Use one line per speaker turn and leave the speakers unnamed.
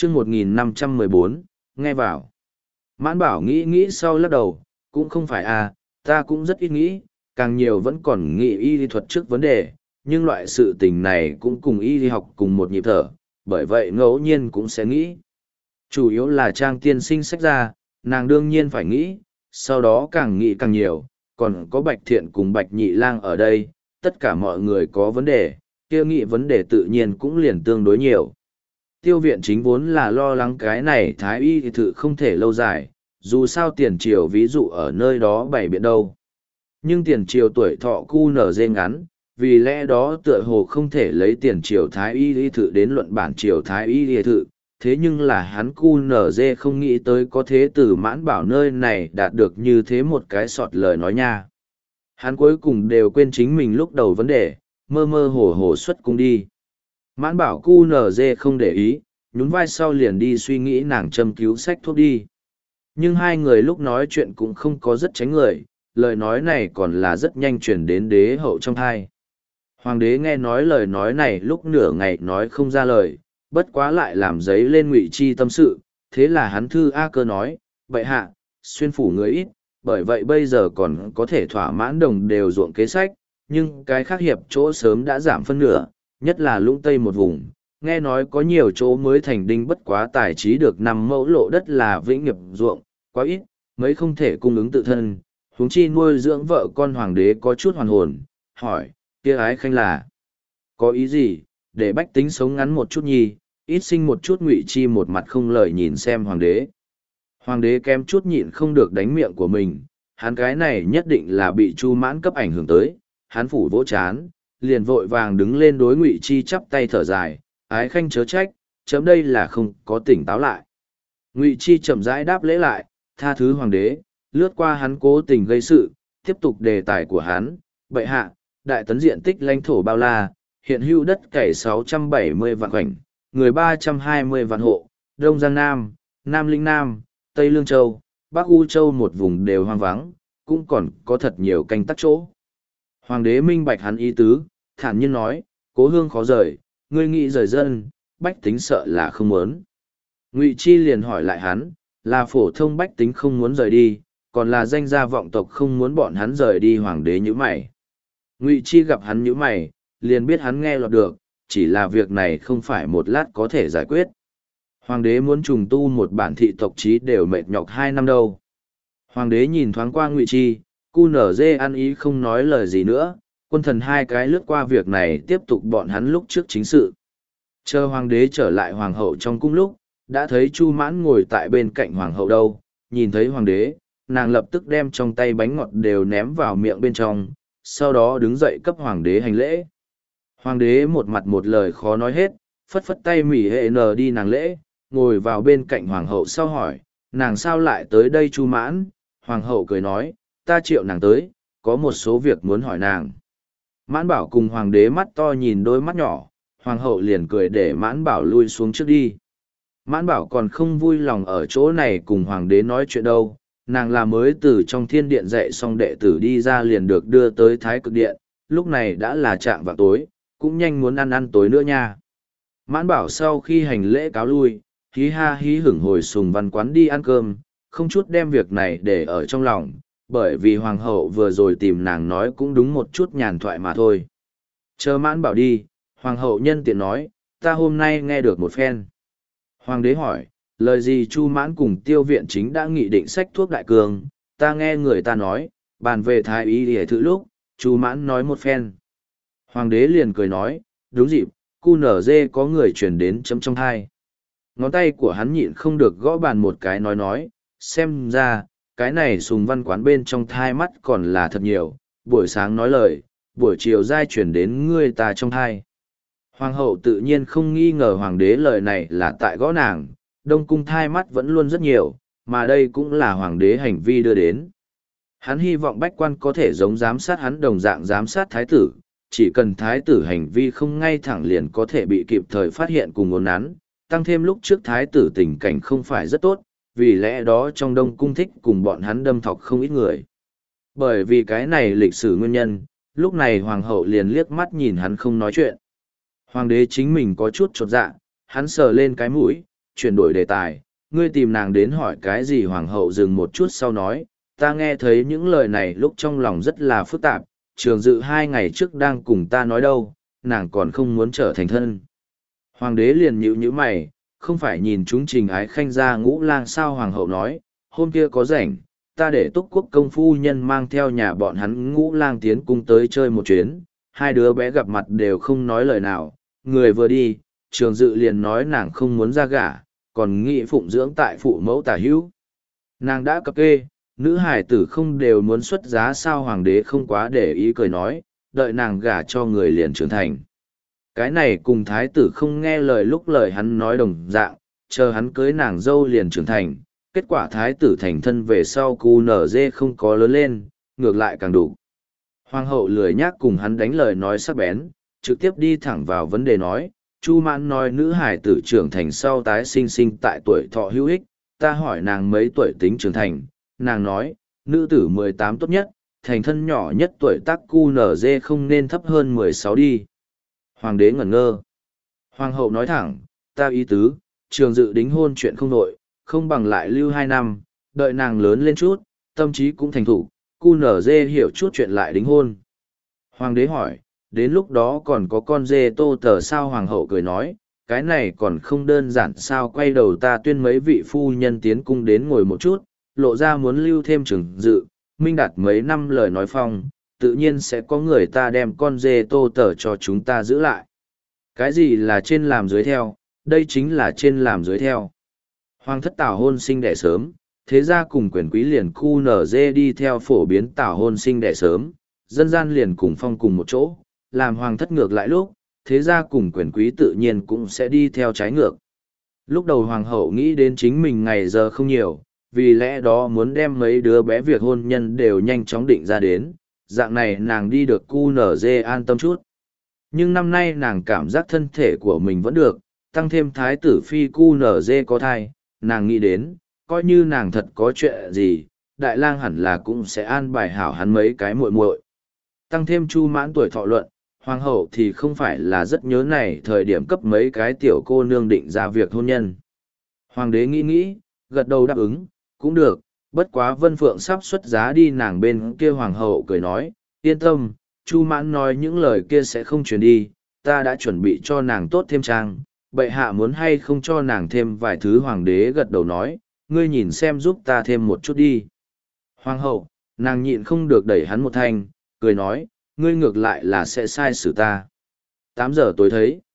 chương 1514, nghe vào. Mãn Bảo nghĩ nghĩ sau lắc đầu, cũng không phải à, ta cũng rất ít nghĩ, càng nhiều vẫn còn nghĩ y lý thuật trước vấn đề, nhưng loại sự tình này cũng cùng y lý học cùng một nhịp thở, bởi vậy ngẫu nhiên cũng sẽ nghĩ. Chủ yếu là Trang tiên sinh sách ra, nàng đương nhiên phải nghĩ, sau đó càng nghĩ càng nhiều, còn có Bạch Thiện cùng Bạch Nhị Lang ở đây, tất cả mọi người có vấn đề, kia nghĩ vấn đề tự nhiên cũng liền tương đối nhiều. Tiêu viện chính vốn là lo lắng cái này thái y thì thự không thể lâu dài, dù sao tiền triều ví dụ ở nơi đó bày biện đâu. Nhưng tiền triều tuổi thọ cu nở dê ngắn, vì lẽ đó tựa hồ không thể lấy tiền triều thái y y thự đến luận bản triều thái y y thự, thế nhưng là hắn cu nở dê không nghĩ tới có thế từ Mãn Bảo nơi này đạt được như thế một cái sọt lời nói nha. Hắn cuối cùng đều quên chính mình lúc đầu vấn đề, mơ mơ hồ hồ xuất cung đi. Mãn Bảo cu nở dê không để ý, nhún vai sau liền đi suy nghĩ nàng châm cứu sách thuốc đi. Nhưng hai người lúc nói chuyện cũng không có rất tránh người, lời nói này còn là rất nhanh chuyển đến đế hậu trong thai. Hoàng đế nghe nói lời nói này lúc nửa ngày nói không ra lời, bất quá lại làm giấy lên Ngụy Chi tâm sự, thế là hắn thư A Cơ nói, bệ hạ, xuyên phủ người ít, bởi vậy bây giờ còn có thể thỏa mãn đồng đều ruộng kế sách, nhưng cái khác hiệp chỗ sớm đã giảm phân nửa, nhất là lũng tây một vùng, nghe nói có nhiều chỗ mới thành đinh bất quá tài trí được 5 mẫu lộ đất là vĩnh nghiệp ruộng, quá ít, mấy không thể cung ứng tự thân, huống chi nuôi dưỡng vợ con hoàng đế có chút hoàn hồn, hỏi, kia ái khanh là, có ý gì, để bách tính sống ngắn một chút nhi, ít sinh một chút. Ngụy Chi một mặt không lời nhìn xem hoàng đế. Hoàng đế kém chút nhịn không được đánh miệng của mình, hắn cái này nhất định là bị Chu Mãn cấp ảnh hưởng tới, hắn phủ vỗ chán, liền vội vàng đứng lên đối Ngụy Chi chắp tay thở dài, ái khanh chớ trách, chấm đây là không có tỉnh táo lại. Ngụy Chi chậm rãi đáp lễ lại, tha thứ hoàng đế, lướt qua hắn cố tình gây sự, tiếp tục đề tài của hắn, bệ hạ, đại tấn diện tích lãnh thổ bao la, hiện hữu đất cày 670 vạn khoảnh, người 320 vạn hộ, Đông Giang Nam, Nam Linh Nam, Tây Lương Châu, Bắc U Châu một vùng đều hoang vắng, cũng còn có thật nhiều canh tắc chỗ. Hoàng đế minh bạch hắn ý tứ, thản nhiên nói, cố hương khó rời, ngươi nghĩ rời dân, bách tính sợ là không muốn. Ngụy Chi liền hỏi lại hắn, là phổ thông bách tính không muốn rời đi, còn là danh gia vọng tộc không muốn bọn hắn rời đi. Hoàng đế nhíu mày. Ngụy Chi gặp hắn nhíu mày, liền biết hắn nghe lọt được, chỉ là việc này không phải một lát có thể giải quyết. Hoàng đế muốn trùng tu một bản thị tộc chí đều mệt nhọc 2 năm đâu. Hoàng đế nhìn thoáng qua Ngụy Chi, cu nở dê ăn ý không nói lời gì nữa, quân thần hai cái lướt qua việc này tiếp tục bọn hắn lúc trước chính sự. Chờ hoàng đế trở lại hoàng hậu trong cung lúc, đã thấy Chu Mãn ngồi tại bên cạnh hoàng hậu đâu, nhìn thấy hoàng đế, nàng lập tức đem trong tay bánh ngọt đều ném vào miệng bên trong, sau đó đứng dậy cấp hoàng đế hành lễ. Hoàng đế một mặt một lời khó nói hết, phất phất tay mỉ hệ nờ đi nàng lễ, ngồi vào bên cạnh hoàng hậu sau hỏi, nàng sao lại tới đây Chu Mãn? Hoàng hậu cười nói, ta triệu nàng tới, có một số việc muốn hỏi nàng. Mãn Bảo cùng hoàng đế mắt to nhìn đôi mắt nhỏ, hoàng hậu liền cười để Mãn Bảo lui xuống trước đi. Mãn Bảo còn không vui lòng ở chỗ này cùng hoàng đế nói chuyện đâu, nàng là mới từ trong thiên điện dạy xong đệ tử đi ra liền được đưa tới thái cực điện, lúc này đã là trạng vào tối, cũng nhanh muốn ăn tối nữa nha. Mãn Bảo sau khi hành lễ cáo lui, hí ha hí hửng hồi Sùng Văn quán đi ăn cơm, không chút đem việc này để ở trong lòng, bởi vì hoàng hậu vừa rồi tìm nàng nói cũng đúng một chút nhàn thoại mà thôi. Chờ Mãn Bảo đi, hoàng hậu nhân tiện nói, ta hôm nay nghe được một phen. Hoàng đế hỏi, lời gì Chu Mãn cùng Tiêu viện chính đã nghị định sách thuốc đại cường, ta nghe người ta nói, bàn về thái y để thử lúc, Chu Mãn nói một phen. Hoàng đế liền cười nói, đúng dịp, cu nở dê có người chuyển đến chấm trong hai. Ngón tay của hắn nhịn không được gõ bàn một cái nói, xem ra, cái này Sùng Văn quán bên trong thai mắt còn là thật nhiều, buổi sáng nói lời, buổi chiều giai chuyển đến ngươi ta trong thai. Hoàng hậu tự nhiên không nghi ngờ hoàng đế lời này là tại gõ nàng, đông cung thai mắt vẫn luôn rất nhiều, mà đây cũng là hoàng đế hành vi đưa đến. Hắn hy vọng bách quan có thể giống giám sát hắn đồng dạng giám sát thái tử, chỉ cần thái tử hành vi không ngay thẳng liền có thể bị kịp thời phát hiện cùng ngôn nắn, tăng thêm lúc trước thái tử tình cảnh không phải rất tốt, vì lẽ đó trong đông cung thích cùng bọn hắn đâm thọc không ít người. Bởi vì cái này lịch sử nguyên nhân, lúc này hoàng hậu liền liếc mắt nhìn hắn không nói chuyện. Hoàng đế chính mình có chút chột dạ, hắn sờ lên cái mũi, chuyển đổi đề tài, ngươi tìm nàng đến hỏi cái gì? Hoàng hậu dừng một chút sau nói, ta nghe thấy những lời này lúc trong lòng rất là phức tạp, Trường Dự 2 ngày trước đang cùng ta nói đâu, nàng còn không muốn trở thành thân. Hoàng đế liền nhíu mày, không phải nhìn chúng Trình Ái Khanh ra Ngũ Lang sao? Hoàng hậu nói, hôm kia có rảnh, ta để Túc Quốc công phu nhân mang theo nhà bọn hắn Ngũ Lang tiến cung tới chơi một chuyến. Hai đứa bé gặp mặt đều không nói lời nào, người vừa đi, Trường Dự liền nói nàng không muốn ra gả, còn nghị phụng dưỡng tại phụ mẫu tả hữu. Nàng đã cập kê, nữ hải tử không đều muốn xuất giá sao? Hoàng đế không quá để ý, cười nói, đợi nàng gả cho người liền trưởng thành. Cái này cùng thái tử không nghe lời lúc lời hắn nói đồng dạng, chờ hắn cưới nàng dâu liền trưởng thành. Kết quả thái tử thành thân về sau cu nở dê không có lớn lên, ngược lại càng đủ. Hoàng hậu lười nhác cùng hắn đánh lời nói sắc bén, trực tiếp đi thẳng vào vấn đề nói, Chu Mãn nói nữ hải tử trưởng thành sau tái sinh tại tuổi thọ hữu ích, ta hỏi nàng mấy tuổi tính trưởng thành, nàng nói, nữ tử 18 tốt nhất, thành thân nhỏ nhất tuổi tác QNZ không nên thấp hơn 16 đi. Hoàng đế ngẩn ngơ. Hoàng hậu nói thẳng, ta ý tứ, Trường Dự đính hôn chuyện không nội, không bằng lại lưu 2 năm, đợi nàng lớn lên chút, tâm trí cũng thành thủ, QNZ hiểu chút chuyện lại đính hôn. Hoàng đế hỏi, đến lúc đó còn có con dê Tô Tờ sao? Hoàng hậu cười nói, cái này còn không đơn giản sao? Quay đầu ta tuyên mấy vị phu nhân tiến cung đến ngồi một chút, lộ ra muốn lưu thêm Trường Dự, minh đạt mấy năm lời nói phong, tự nhiên sẽ có người ta đem con dê Tô Tờ cho chúng ta giữ lại. Cái gì là trên làm dưới theo? Đây chính là trên làm dưới theo. Hoàng thất tảo hôn sinh đẻ sớm, thế ra cùng quyền quý liền khu nở dê đi theo phổ biến tảo hôn sinh đẻ sớm, dân gian liền cùng phong cùng một chỗ, làm hoàng thất ngược lại lúc, thế ra cùng quyền quý tự nhiên cũng sẽ đi theo trái ngược. Lúc đầu hoàng hậu nghĩ đến chính mình ngày giờ không nhiều, vì lẽ đó muốn đem mấy đứa bé việc hôn nhân đều nhanh chóng định ra đến, dạng này nàng đi được cu nở dê an tâm chút. Nhưng năm nay nàng cảm giác thân thể của mình vẫn được, tăng thêm thái tử phi cu nở dê có thai, nàng nghĩ đến, coi như nàng thật có chuyện gì, đại lang hẳn là cũng sẽ an bài hảo hắn mấy cái muội muội. Tăng thêm Chu Mãn tuổi thọ luận, hoàng hậu thì không phải là rất nhớ này thời điểm cấp mấy cái tiểu cô nương định ra việc hôn nhân. Hoàng đế nghĩ, gật đầu đáp ứng, cũng được, bất quá Vân Phượng sắp xuất giá đi. Nàng bên kia hoàng hậu cười nói, yên tâm, Chu Mãn nói những lời kia sẽ không truyền đi, ta đã chuẩn bị cho nàng tốt thêm trang, bệ hạ muốn hay không cho nàng thêm vài thứ? Hoàng đế gật đầu nói, ngươi nhìn xem giúp ta thêm một chút đi. Hoàng hậu, nàng nhịn không được đẩy hắn một thanh, cười nói, ngươi ngược lại là sẽ sai xử ta. 8 giờ tối thấy.